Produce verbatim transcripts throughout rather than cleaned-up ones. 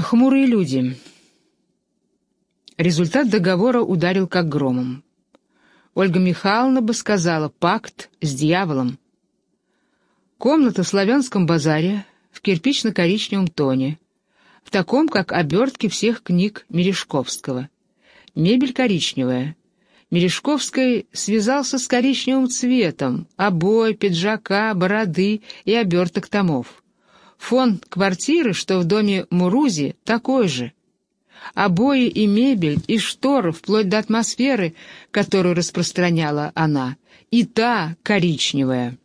Хмурые люди. Результат договора ударил как громом. Ольга Михайловна бы сказала «пакт с дьяволом». Комната в Славянском базаре в кирпично-коричневом тоне, в таком, как обертки всех книг Мережковского. Мебель коричневая. Мережковский связался с коричневым цветом, обои, пиджака, бороды и оберток томов. Фон квартиры, что в доме Мурузи, такой же. Обои и мебель, и шторы, вплоть до атмосферы, которую распространяла она, и та коричневая.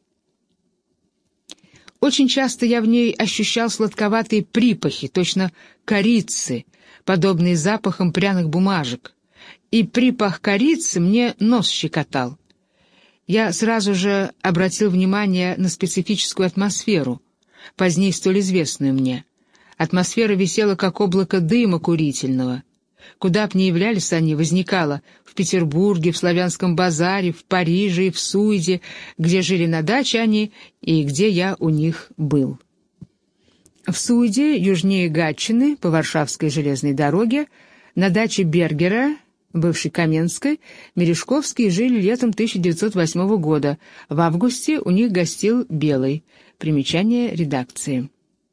Очень часто я в ней ощущал сладковатые припахи, точно корицы, подобные запахам пряных бумажек. И припах корицы мне нос щекотал. Я сразу же обратил внимание на специфическую атмосферу, позднее столь известную мне. Атмосфера висела, как облако дыма курительного. Куда б ни являлись они, возникала в Петербурге, в Славянском базаре, в Париже и в Суйде, где жили на даче они и где я у них был. В Суйде, южнее Гатчины, по Варшавской железной дороге, на даче Бергера, бывшей Каменской, Мережковские жили летом тысяча девятьсот восьмого года. В августе у них гостил Белый. Примечание редакции.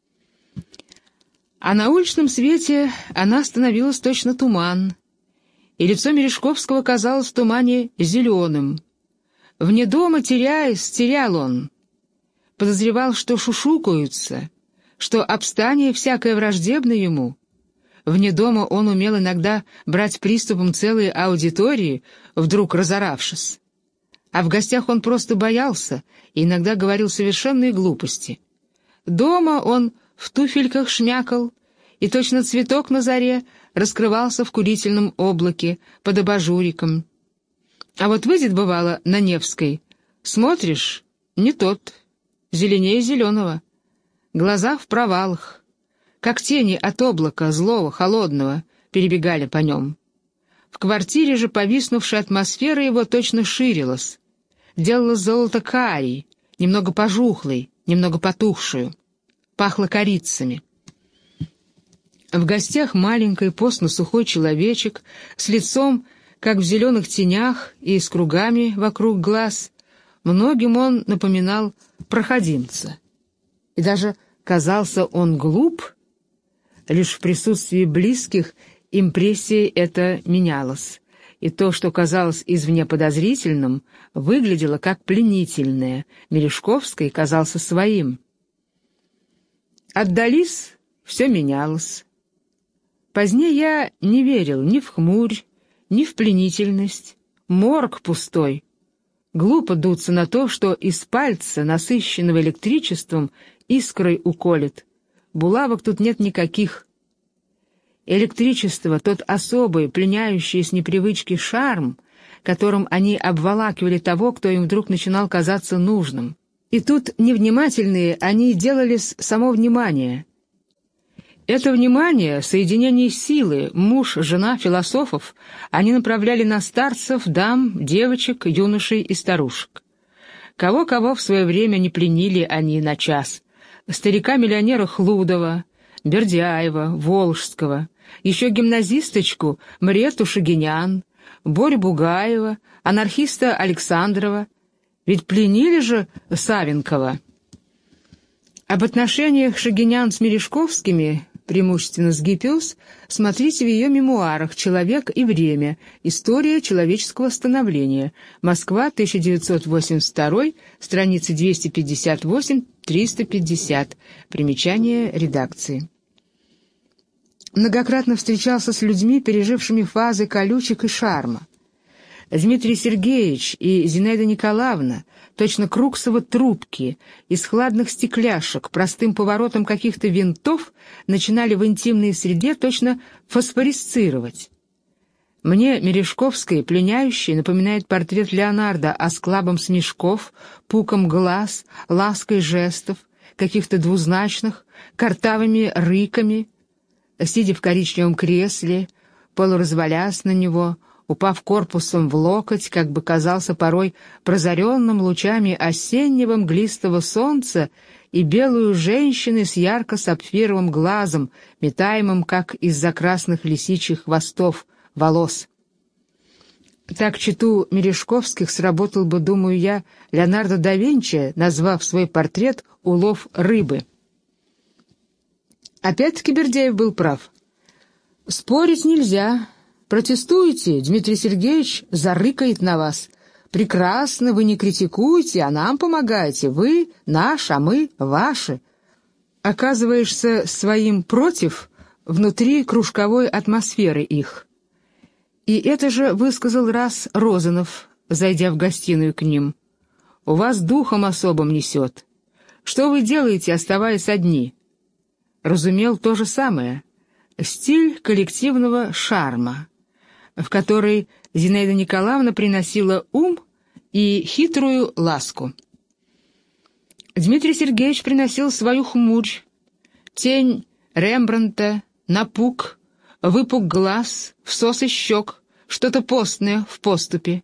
А на уличном свете она становилась точно туман, и лицо Мережковского казалось в тумане зеленым. Вне дома, теряясь, терял он. Подозревал, что шушукаются, что обстание всякое враждебно ему. Вне дома он умел иногда брать приступом целые аудитории, вдруг разоравшись. А в гостях он просто боялся и иногда говорил совершенные глупости. Дома он в туфельках шмякал, и точно цветок на заре раскрывался в курительном облаке под абажуриком. А вот выйдет, бывало, на Невской, смотришь, не тот, зеленее зеленого, глаза в провалах, как тени от облака злого, холодного, перебегали по нем. В квартире же повиснувшая атмосфера его точно ширилась, делалась золото-карий, немного пожухлой, немного потухшую, пахло корицами. В гостях маленький постно-сухой человечек с лицом, как в зеленых тенях и с кругами вокруг глаз. Многим он напоминал проходимца. И даже казался он глуп. Лишь в присутствии близких импрессия эта менялась, и то, что казалось извне подозрительным, выглядело как пленительное. Мережковский казался своим. Отдались, все менялось. Позднее я не верил ни в хмурь, ни в пленительность. Морг пустой. Глупо дуться на то, что из пальца, насыщенного электричеством, искрой уколет. Булавок тут нет никаких. Электричество — тот особый, пленяющий с непривычки шарм, которым они обволакивали того, кто им вдруг начинал казаться нужным. И тут невнимательные они делались само внимание. Это внимание, соединение силы, муж, жена, философов, они направляли на старцев, дам, девочек, юношей и старушек. Кого-кого в свое время не пленили они на час. Старика-миллионера Хлудова, Бердяева, Волжского, еще гимназисточку Мрету Шагинян, Борю Бугаева, анархиста Александрова. Ведь пленили же Савенкова. Об отношениях Шагинян с Мережковскими, преимущественно с Гиппиус, смотрите в ее мемуарах «Человек и время. История человеческого становления. Москва, тысяча девятьсот восемьдесят второй, страницы двести пятьдесят восемь — триста пятьдесят. Примечание редакции. Многократно встречался с людьми, пережившими фазы колючек и шарма. Дмитрий Сергеевич и Зинаида Николаевна, точно Круксово трубки, из хладных стекляшек, простым поворотом каких-то винтов, начинали в интимной среде точно фосфорисцировать. Мне Мережковская, пленяющая, напоминает портрет Леонардо осклабом смешков, пуком глаз, лаской жестов, каких-то двузначных, картавыми рыками, сидя в коричневом кресле, полуразвалясь на него, упав корпусом в локоть, как бы казался порой прозаренным лучами осеннего мглистого солнца и белую женщины с ярко-сапфировым глазом, метаемым, как из-за красных лисичьих хвостов, волос. Так читу Мережковских сработал бы, думаю я, Леонардо да Винчи, назвав свой портрет «Улов рыбы». Опять-таки Бердяев был прав. Спорить нельзя. Протестуете, Дмитрий Сергеевич зарыкает на вас. Прекрасно, вы не критикуете, а нам помогаете. Вы наш, а мы ваши. Оказываешься своим против внутри кружковой атмосферы их. И это же высказал раз Розанов, зайдя в гостиную к ним. «У вас духом особым несет. Что вы делаете, оставаясь одни?» Разумел то же самое. Стиль коллективного шарма, в который Зинаида Николаевна приносила ум и хитрую ласку. Дмитрий Сергеевич приносил свою хмурь, тень Рембрандта, напук, выпук глаз, всосы щек, что-то постное в поступе.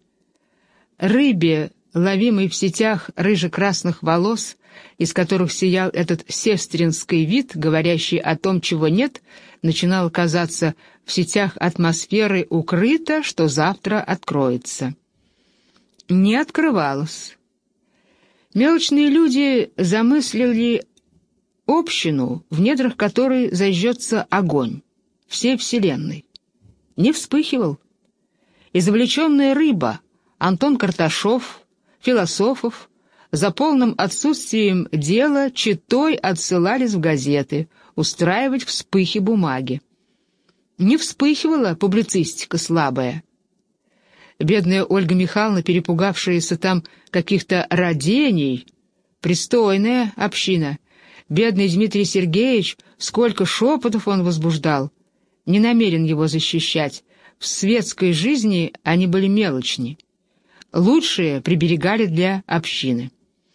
Рыбе, ловимой в сетях рыже-красных волос, из которых сиял этот сестринский вид, говорящий о том, чего нет, начинало казаться в сетях атмосферы укрыто, что завтра откроется. Не открывалось. Мелочные люди замыслили общину, в недрах которой зажжется огонь всей вселенной. Не вспыхивал. Извлеченная рыба, Антон Карташов, Философов, за полным отсутствием дела читой отсылались в газеты устраивать вспыхи бумаги. Не вспыхивала публицистика слабая. Бедная Ольга Михайловна, перепугавшаяся там каких-то родений, пристойная община. Бедный Дмитрий Сергеевич, сколько шепотов он возбуждал, не намерен его защищать. В светской жизни они были мелочни. Лучшие приберегали для общины.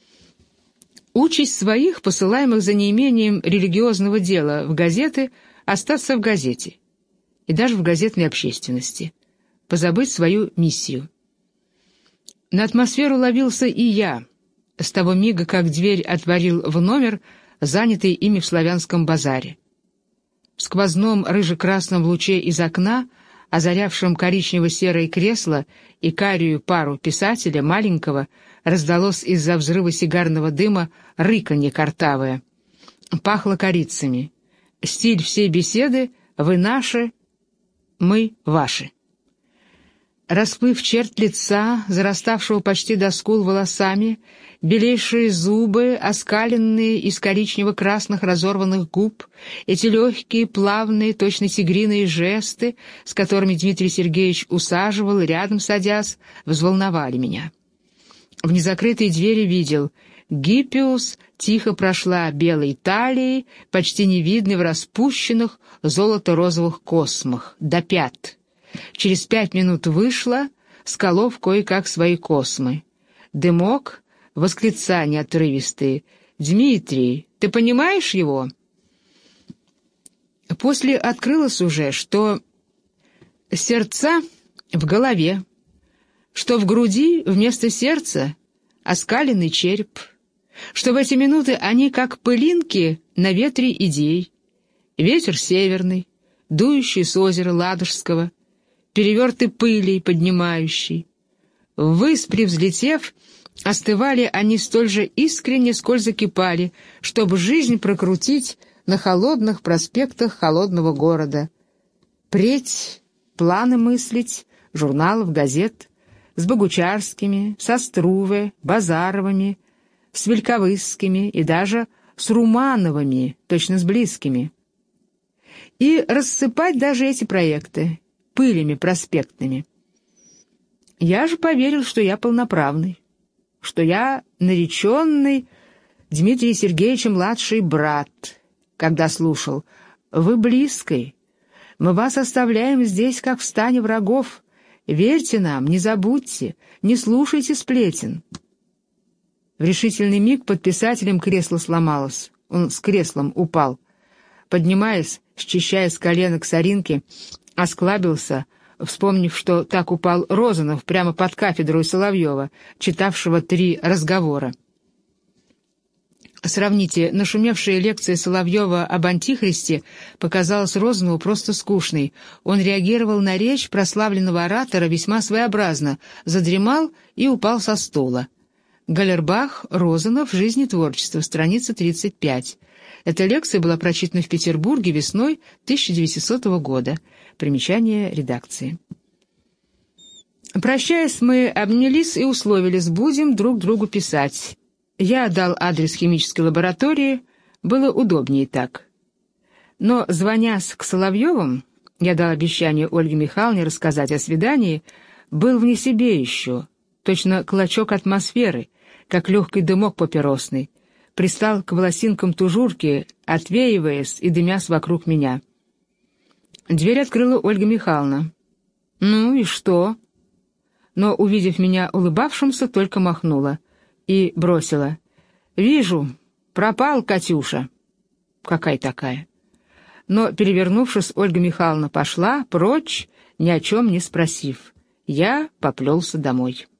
Участь своих, посылаемых за неимением религиозного дела в газеты, остаться в газете и даже в газетной общественности, позабыть свою миссию. На атмосферу ловился и я, с того мига, как дверь отворил в номер, занятый ими в славянском базаре. В сквозном рыже-красном луче из окна, озарявшем коричнево-серое кресло и карию пару писателя, маленького, раздалось из-за взрыва сигарного дыма рыканье картавое. Пахло корицами. Стиль всей беседы «Вы наши, мы ваши». Расплыв черт лица, зараставшего почти до скул волосами, белейшие зубы, оскаленные из коричнево-красных разорванных губ, эти легкие, плавные, точно тигриные жесты, с которыми Дмитрий Сергеевич усаживал, рядом садясь, взволновали меня. В незакрытой двери видел: Гиппиус тихо прошла белой талией, почти невидной в распущенных золото-розовых космах, до пят. Через пять минут вышла, сколов кое-как свои космы. Дымок, восклицания отрывистые: «Дмитрий, ты понимаешь его?» После открылось уже, что сердца в голове, что в груди вместо сердца оскаленный череп, что в эти минуты они как пылинки на ветре идей, ветер северный, дующий с озера Ладожского, переверты пыли поднимающий. Ввысь взлетев, остывали они столь же искренне, сколь закипали, чтобы жизнь прокрутить на холодных проспектах холодного города. Преть, планы мыслить, журналов, газет, с Богучарскими, с Оструве, Базаровыми, с Вельковысскими и даже с Румановыми, точно с близкими. И рассыпать даже эти проекты пылями проспектными. Я же поверил, что я полноправный, что я нареченный Дмитрия Сергеевича младший брат, когда слушал: «Вы близкий, мы вас оставляем здесь, как в стане врагов, верьте нам, не забудьте, не слушайте сплетен». В решительный миг под писателем кресло сломалось, он с креслом упал. Поднимаясь, счищая с коленок соринки, осклабился, вспомнив, что так упал Розанов прямо под кафедрой Соловьева, читавшего три разговора. Сравните, нашумевшая лекция Соловьева об Антихристе показалась Розанову просто скучной. Он реагировал на речь прославленного оратора весьма своеобразно, задремал и упал со стула. Галлербах, Розанов, «Жизнь и творчество», страница тридцать пять. Эта лекция была прочитана в Петербурге весной тысяча девятисотого года. Примечание редакции. Прощаясь, мы обнялись и условились, будем друг другу писать. Я дал адрес химической лаборатории, было удобнее так. Но, звоня к Соловьевым, я дал обещание Ольге Михайловне рассказать о свидании, был вне себе еще, точно клочок атмосферы, как легкий дымок папиросный, пристал к волосинкам тужурки, отвеиваясь и дымясь вокруг меня. Дверь открыла Ольга Михайловна. «Ну и что?» Но, увидев меня улыбавшимся, только махнула и бросила. «Вижу, пропал Катюша». «Какая такая?» Но, перевернувшись, Ольга Михайловна пошла прочь, ни о чем не спросив. Я поплелся домой.